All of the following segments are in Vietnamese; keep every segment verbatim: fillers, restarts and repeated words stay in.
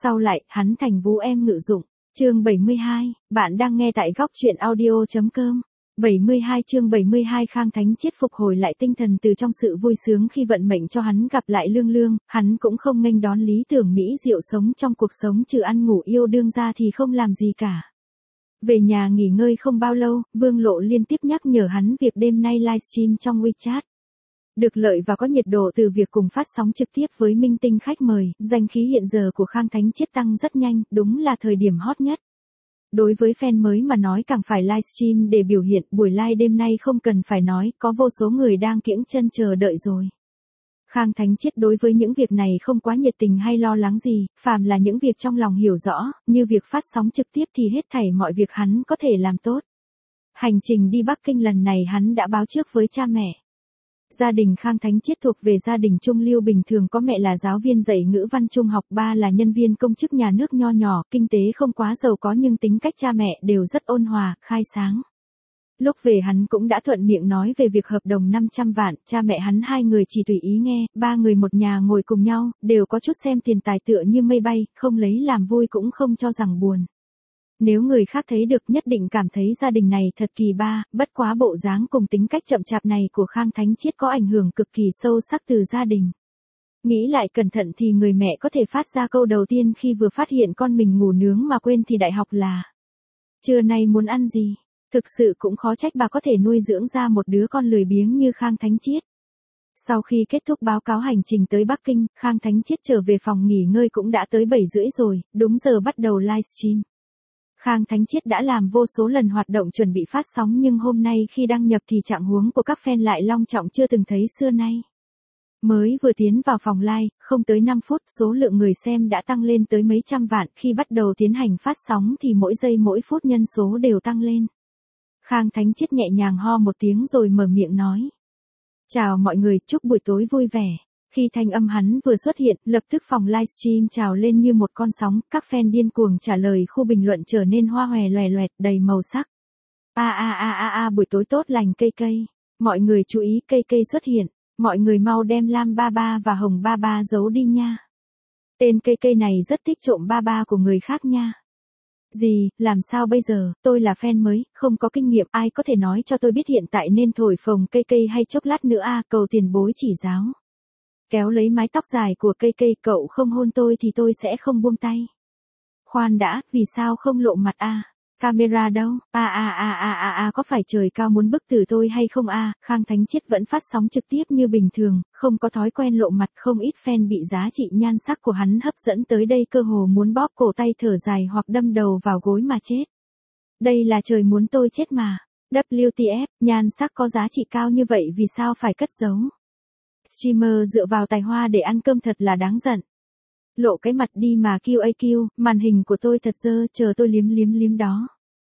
Sau lại, hắn thành vú em ngự dụng. Chương bảy mươi hai, bạn đang nghe tại góc truyện audio chấm com. bảy mươi hai chương bảy mươi hai Khang Thánh Chiết phục hồi lại tinh thần từ trong sự vui sướng khi vận mệnh cho hắn gặp lại Lương Lương, hắn cũng không nghênh đón lý tưởng mỹ diệu sống trong cuộc sống trừ ăn ngủ yêu đương ra thì không làm gì cả. Về nhà nghỉ ngơi không bao lâu, Vương Lộ liên tiếp nhắc nhở hắn việc đêm nay livestream trong WeChat. Được lợi và có nhiệt độ từ việc cùng phát sóng trực tiếp với minh tinh khách mời, danh khí hiện giờ của Khang Thánh Chiết tăng rất nhanh, đúng là thời điểm hot nhất. Đối với fan mới mà nói càng phải livestream để biểu hiện, buổi live đêm nay không cần phải nói, có vô số người đang kiễng chân chờ đợi rồi. Khang Thánh Chiết đối với những việc này không quá nhiệt tình hay lo lắng gì, phàm là những việc trong lòng hiểu rõ, như việc phát sóng trực tiếp thì hết thảy mọi việc hắn có thể làm tốt. Hành trình đi Bắc Kinh lần này hắn đã báo trước với cha mẹ. Gia đình Khang Thánh Chiết thuộc về gia đình trung lưu bình thường, có mẹ là giáo viên dạy ngữ văn trung học, ba là nhân viên công chức nhà nước nho nhỏ, kinh tế không quá giàu có nhưng tính cách cha mẹ đều rất ôn hòa, khai sáng. Lúc về hắn cũng đã thuận miệng nói về việc hợp đồng năm trăm vạn, cha mẹ hắn hai người chỉ tùy ý nghe, ba người một nhà ngồi cùng nhau, đều có chút xem tiền tài tựa như mây bay, không lấy làm vui cũng không cho rằng buồn. Nếu người khác thấy được nhất định cảm thấy gia đình này thật kỳ ba, bất quá bộ dáng cùng tính cách chậm chạp này của Khang Thánh Chiết có ảnh hưởng cực kỳ sâu sắc từ gia đình. Nghĩ lại cẩn thận thì người mẹ có thể phát ra câu đầu tiên khi vừa phát hiện con mình ngủ nướng mà quên thì đại học là: trưa nay muốn ăn gì? Thực sự cũng khó trách bà có thể nuôi dưỡng ra một đứa con lười biếng như Khang Thánh Chiết. Sau khi kết thúc báo cáo hành trình tới Bắc Kinh, Khang Thánh Chiết trở về phòng nghỉ ngơi cũng đã tới bảy rưỡi rồi, đúng giờ bắt đầu livestream. Khang Thánh Chiết đã làm vô số lần hoạt động chuẩn bị phát sóng nhưng hôm nay khi đăng nhập thì trạng huống của các fan lại long trọng chưa từng thấy xưa nay. Mới vừa tiến vào phòng live, không tới năm phút số lượng người xem đã tăng lên tới mấy trăm vạn, khi bắt đầu tiến hành phát sóng thì mỗi giây mỗi phút nhân số đều tăng lên. Khang Thánh Chiết nhẹ nhàng ho một tiếng rồi mở miệng nói: chào mọi người, chúc buổi tối vui vẻ. Khi thanh âm hắn vừa xuất hiện, lập tức phòng livestream trào lên như một con sóng, các fan điên cuồng trả lời, khu bình luận trở nên hoa hòe loè loẹt, đầy màu sắc. A a a a a buổi tối tốt lành cây cây. Mọi người chú ý cây cây xuất hiện, mọi người mau đem lam ba ba và hồng ba ba giấu đi nha. Tên cây cây này rất thích trộm ba ba của người khác nha. Gì, làm sao bây giờ, tôi là fan mới, không có kinh nghiệm, ai có thể nói cho tôi biết hiện tại nên thổi phồng cây cây hay chốc lát nữa a, cầu tiền bối chỉ giáo. Kéo lấy mái tóc dài của cây cây, cậu không hôn tôi thì tôi sẽ không buông tay. Khoan đã, vì sao không lộ mặt a? À? Camera đâu? A a a a a a có phải trời cao muốn bức tử tôi hay không a? À? Khang Thánh Chiết vẫn phát sóng trực tiếp như bình thường, không có thói quen lộ mặt, không ít fan bị giá trị nhan sắc của hắn hấp dẫn tới đây, cơ hồ muốn bóp cổ tay thở dài hoặc đâm đầu vào gối mà chết. Đây là trời muốn tôi chết mà. vê kép tê ép, nhan sắc có giá trị cao như vậy vì sao phải cất giấu? Streamer dựa vào tài hoa để ăn cơm thật là đáng giận. Lộ cái mặt đi mà quy a quy, màn hình của tôi thật dơ, chờ tôi liếm liếm liếm đó.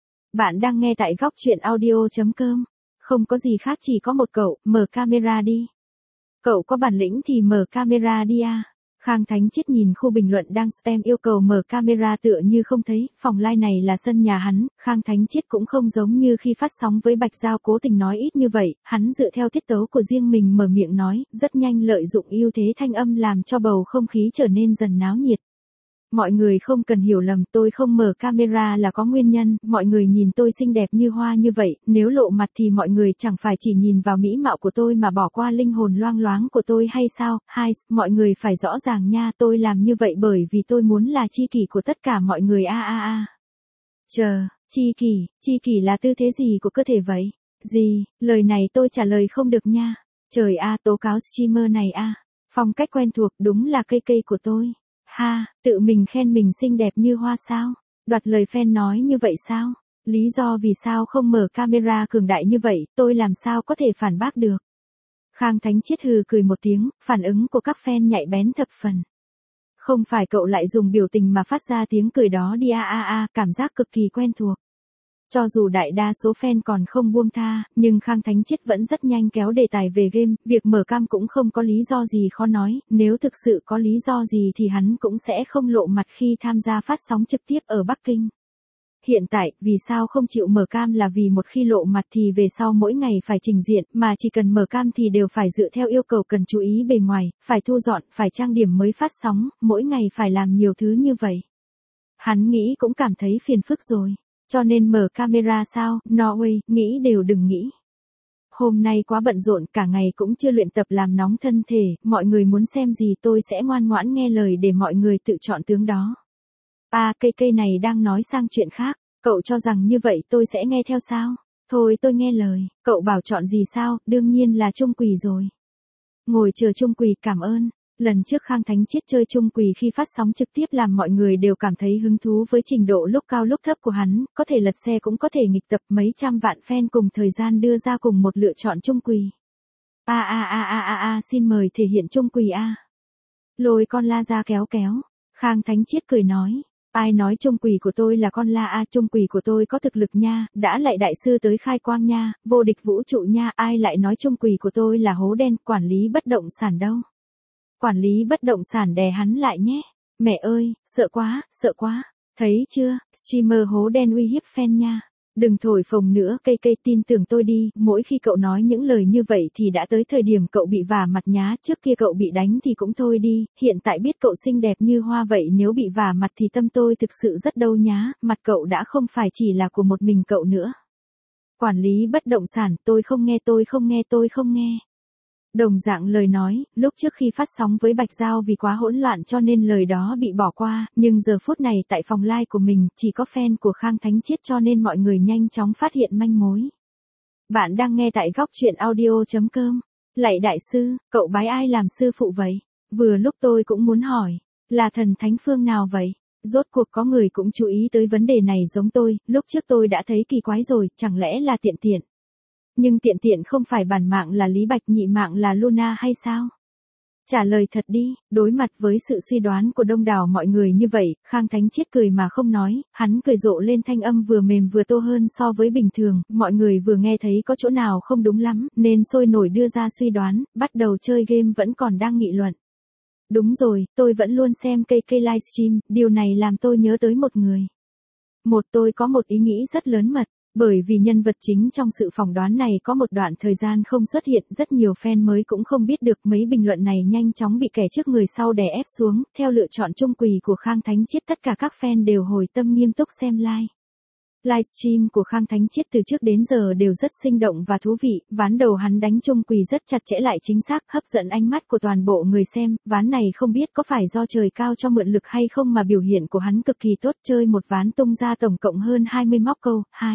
Bạn đang nghe tại góc truyện audio chấm com. Không có gì khác, chỉ có một cậu, mở camera đi. Cậu có bản lĩnh thì mở camera đi à. Khang Thánh Chiết nhìn khu bình luận đang spam yêu cầu mở camera tựa như không thấy, phòng live này là sân nhà hắn, Khang Thánh Chiết cũng không giống như khi phát sóng với Bạch Giao cố tình nói ít như vậy, hắn dựa theo tiết tấu của riêng mình mở miệng nói, rất nhanh lợi dụng ưu thế thanh âm làm cho bầu không khí trở nên dần náo nhiệt. Mọi người không cần hiểu lầm, tôi không mở camera là có nguyên nhân, mọi người nhìn tôi xinh đẹp như hoa như vậy, nếu lộ mặt thì mọi người chẳng phải chỉ nhìn vào mỹ mạo của tôi mà bỏ qua linh hồn loang loáng của tôi hay sao? Hai, mọi người phải rõ ràng nha, tôi làm như vậy bởi vì tôi muốn là tri kỷ của tất cả mọi người a a a. Chờ, tri kỷ, tri kỷ là tư thế gì của cơ thể vậy? Gì, lời này tôi trả lời không được nha. Trời a, tố cáo streamer này a. Phong cách quen thuộc, đúng là cây cây của tôi. Ha, tự mình khen mình xinh đẹp như hoa sao? Đoạt lời fan nói như vậy sao? Lý do vì sao không mở camera cường đại như vậy, tôi làm sao có thể phản bác được? Khang Thánh Chiết hừ cười một tiếng, phản ứng của các fan nhạy bén thập phần. Không phải cậu lại dùng biểu tình mà phát ra tiếng cười đó đi a a a, cảm giác cực kỳ quen thuộc. Cho dù đại đa số fan còn không buông tha, nhưng Khang Thánh Chiết vẫn rất nhanh kéo đề tài về game, việc mở cam cũng không có lý do gì khó nói, nếu thực sự có lý do gì thì hắn cũng sẽ không lộ mặt khi tham gia phát sóng trực tiếp ở Bắc Kinh. hiện tại, vì sao không chịu mở cam là vì một khi lộ mặt thì về sau mỗi ngày phải trình diện, mà chỉ cần mở cam thì đều phải dựa theo yêu cầu cần chú ý bề ngoài, phải thu dọn, phải trang điểm mới phát sóng, mỗi ngày phải làm nhiều thứ như vậy. Hắn nghĩ cũng cảm thấy phiền phức rồi, cho nên mở camera sao, Norway, nghĩ đều đừng nghĩ. Hôm nay quá bận rộn, cả ngày cũng chưa luyện tập làm nóng thân thể, mọi người muốn xem gì tôi sẽ ngoan ngoãn nghe lời để mọi người tự chọn tướng đó. À, cây cây này đang nói sang chuyện khác, cậu cho rằng như vậy tôi sẽ nghe theo sao? Thôi tôi nghe lời, cậu bảo chọn gì sao, đương nhiên là chung quỳ rồi. Ngồi chờ chung quỳ, cảm ơn. Lần trước Khang Thánh Chiết chơi chung quỳ khi phát sóng trực tiếp làm mọi người đều cảm thấy hứng thú với trình độ lúc cao lúc thấp của hắn, có thể lật xe cũng có thể nghịch tập, mấy trăm vạn fan cùng thời gian đưa ra cùng một lựa chọn chung quỳ. A a a a a a xin mời thể hiện chung quỳ a. Lôi con la ra kéo kéo. Khang Thánh Chiết cười nói, ai nói chung quỳ của tôi là con la a, chung quỳ của tôi có thực lực nha, đã lại đại sư tới khai quang nha, vô địch vũ trụ nha, ai lại nói chung quỳ của tôi là hố đen, quản lý bất động sản đâu. Quản lý bất động sản đè hắn lại nhé. Mẹ ơi, sợ quá, sợ quá. Thấy chưa, streamer hố đen uy hiếp fan nha. Đừng thổi phồng nữa, cây cây tin tưởng tôi đi, mỗi khi cậu nói những lời như vậy thì đã tới thời điểm cậu bị vả mặt nhá, trước kia cậu bị đánh thì cũng thôi đi, hiện tại biết cậu xinh đẹp như hoa vậy nếu bị vả mặt thì tâm tôi thực sự rất đau nhá, mặt cậu đã không phải chỉ là của một mình cậu nữa. Quản lý bất động sản, tôi không nghe tôi không nghe tôi không nghe. Đồng dạng lời nói, lúc trước khi phát sóng với Bạch Giao vì quá hỗn loạn cho nên lời đó bị bỏ qua, nhưng giờ phút này tại phòng live của mình, chỉ có fan của Khang Thánh Chiết cho nên mọi người nhanh chóng phát hiện manh mối. Bạn đang nghe tại góc truyện audio chấm com. Lạy đại sư, cậu bái ai làm sư phụ vậy? Vừa lúc tôi cũng muốn hỏi, là thần thánh phương nào vậy? Rốt cuộc có người cũng chú ý tới vấn đề này giống tôi, lúc trước tôi đã thấy kỳ quái rồi, chẳng lẽ là tiện tiện? Nhưng tiện tiện không phải bản mạng là Lý Bạch, nhị mạng là Luna hay sao? Trả lời thật đi, đối mặt với sự suy đoán của đông đảo mọi người như vậy, Khang Thánh Chiết cười mà không nói, hắn cười rộ lên thanh âm vừa mềm vừa tô hơn so với bình thường, mọi người vừa nghe thấy có chỗ nào không đúng lắm, nên sôi nổi đưa ra suy đoán, bắt đầu chơi game vẫn còn đang nghị luận. Đúng rồi, tôi vẫn luôn xem cây cây livestream, điều này làm tôi nhớ tới một người. Một tôi có một ý nghĩ rất lớn mật. Bởi vì nhân vật chính trong sự phỏng đoán này có một đoạn thời gian không xuất hiện, rất nhiều fan mới cũng không biết được, mấy bình luận này nhanh chóng bị kẻ trước người sau đè ép xuống, theo lựa chọn chung quỳ của Khang Thánh Chiết tất cả các fan đều hồi tâm nghiêm túc xem live. Livestream của Khang Thánh Chiết từ trước đến giờ đều rất sinh động và thú vị, ván đầu hắn đánh chung quỳ rất chặt chẽ lại chính xác, hấp dẫn ánh mắt của toàn bộ người xem, ván này không biết có phải do trời cao cho mượn lực hay không mà biểu hiện của hắn cực kỳ tốt, chơi một ván tung ra tổng cộng hơn hai mươi móc câu, hai.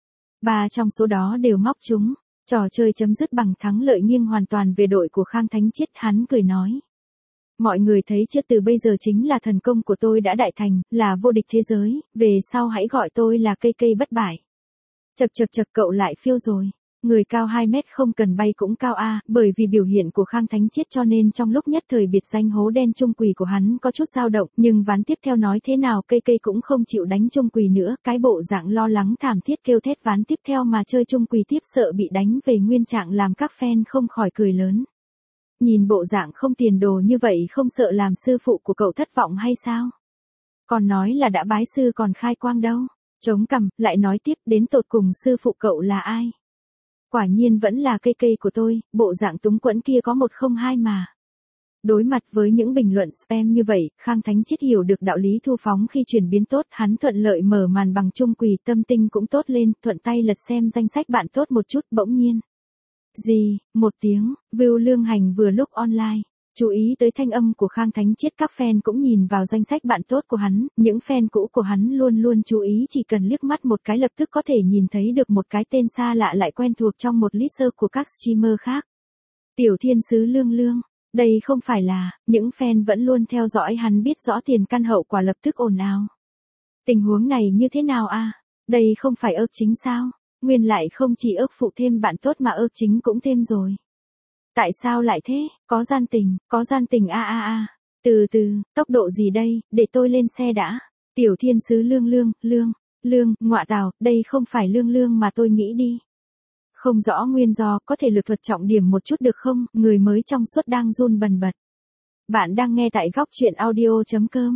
Ba trong số đó đều móc trúng, trò chơi chấm dứt bằng thắng lợi nghiêng hoàn toàn về đội của Khang Thánh Chiết, hắn cười nói. Mọi người thấy chưa, từ bây giờ chính là thần công của tôi đã đại thành, là vô địch thế giới, về sau hãy gọi tôi là cây cây bất bại. Chật chật chật cậu lại phiêu rồi. Người cao hai mét không cần bay cũng cao a, bởi vì biểu hiện của Khang Thánh Chiết cho nên trong lúc nhất thời biệt danh hố đen chung quỳ của hắn có chút dao động, nhưng ván tiếp theo nói thế nào cây cây cũng không chịu đánh chung quỳ nữa, cái bộ dạng lo lắng thảm thiết kêu thét ván tiếp theo mà chơi chung quỳ tiếp sợ bị đánh về nguyên trạng làm các fan không khỏi cười lớn. Nhìn bộ dạng không tiền đồ như vậy không sợ làm sư phụ của cậu thất vọng hay sao? Còn nói là đã bái sư còn khai quang đâu. Chống cằm, lại nói tiếp đến tột cùng sư phụ cậu là ai? Quả nhiên vẫn là cây cây của tôi, bộ dạng túng quẫn kia có một không hai mà. Đối mặt với những bình luận spam như vậy, Khang Thánh Chiết hiểu được đạo lý thu phóng khi chuyển biến tốt, hắn thuận lợi mở màn bằng chung quỳ, tâm tình cũng tốt lên, thuận tay lật xem danh sách bạn tốt một chút, bỗng nhiên. Gì, một tiếng, Vưu Lương Hành vừa lúc online. Chú ý tới thanh âm của Khang Thánh Chiết, các fan cũng nhìn vào danh sách bạn tốt của hắn, những fan cũ của hắn luôn luôn chú ý chỉ cần liếc mắt một cái lập tức có thể nhìn thấy được một cái tên xa lạ lại quen thuộc trong một list search của các streamer khác. Tiểu Thiên Sứ Lương Lương, đây không phải là, những fan vẫn luôn theo dõi hắn biết rõ tiền căn hậu quả lập tức ồn ào. Tình huống này như thế nào a? À? Đây không phải ước chính sao? Nguyên lại không chỉ ước phụ thêm bạn tốt mà ước chính cũng thêm rồi. Tại sao lại thế? Có gian tình, có gian tình a a a. Từ từ, tốc độ gì đây, để tôi lên xe đã. Tiểu Thiên Sứ Lương Lương, Lương, Lương, ngọa tào, đây không phải Lương Lương mà tôi nghĩ đi. Không rõ nguyên do, có thể lược thuật trọng điểm một chút được không? Người mới trong suốt đang run bần bật. Bạn đang nghe tại góc truyện audio chấm com.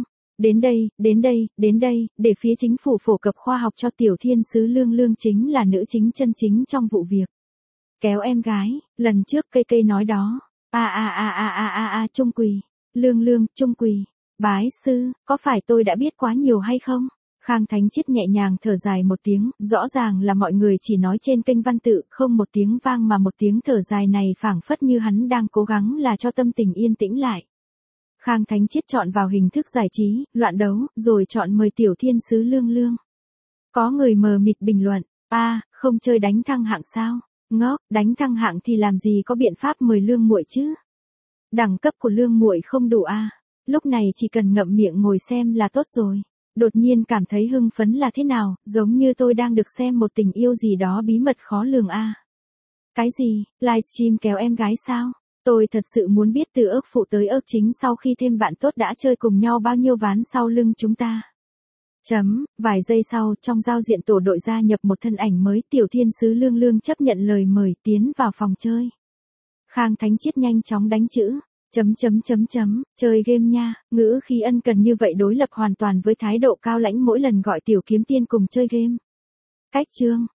Đến đây, đến đây, đến đây, để phía chính phủ phổ cập khoa học cho tiểu thiên sứ Lương Lương chính là nữ chính chân chính trong vụ việc. Kéo em gái, lần trước cây cây nói đó. A a a a a a a trung quỳ. Lương Lương, trung quỳ. Bái sư, có phải tôi đã biết quá nhiều hay không? Khang Thánh Triết nhẹ nhàng thở dài một tiếng, rõ ràng là mọi người chỉ nói trên kênh văn tự, không một tiếng vang mà một tiếng thở dài này phảng phất như hắn đang cố gắng là cho tâm tình yên tĩnh lại. Khang Thánh Triết chọn vào hình thức giải trí, loạn đấu, rồi chọn mời tiểu thiên sứ Lương Lương. Có người mờ mịt bình luận, a, à, không chơi đánh thăng hạng sao? Ngốc, đánh thăng hạng thì làm gì có biện pháp mời Lương muội chứ? Đẳng cấp của Lương muội không đủ a. À? Lúc này chỉ cần ngậm miệng ngồi xem là tốt rồi. Đột nhiên cảm thấy hưng phấn là thế nào, giống như tôi đang được xem một tình yêu gì đó bí mật khó lường a. À? Cái gì, livestream kéo em gái sao? Tôi thật sự muốn biết từ ước phụ tới ước chính sau khi thêm bạn tốt đã chơi cùng nhau bao nhiêu ván sau lưng chúng ta. Chấm, vài giây sau, trong giao diện tổ đội gia nhập một thân ảnh mới, tiểu thiên sứ Lương Lương chấp nhận lời mời tiến vào phòng chơi. Khang Thánh Triết nhanh chóng đánh chữ, chấm chấm chấm chấm, chơi game nha, ngữ khí ân cần như vậy đối lập hoàn toàn với thái độ cao lãnh mỗi lần gọi tiểu kiếm tiên cùng chơi game. Cách chương,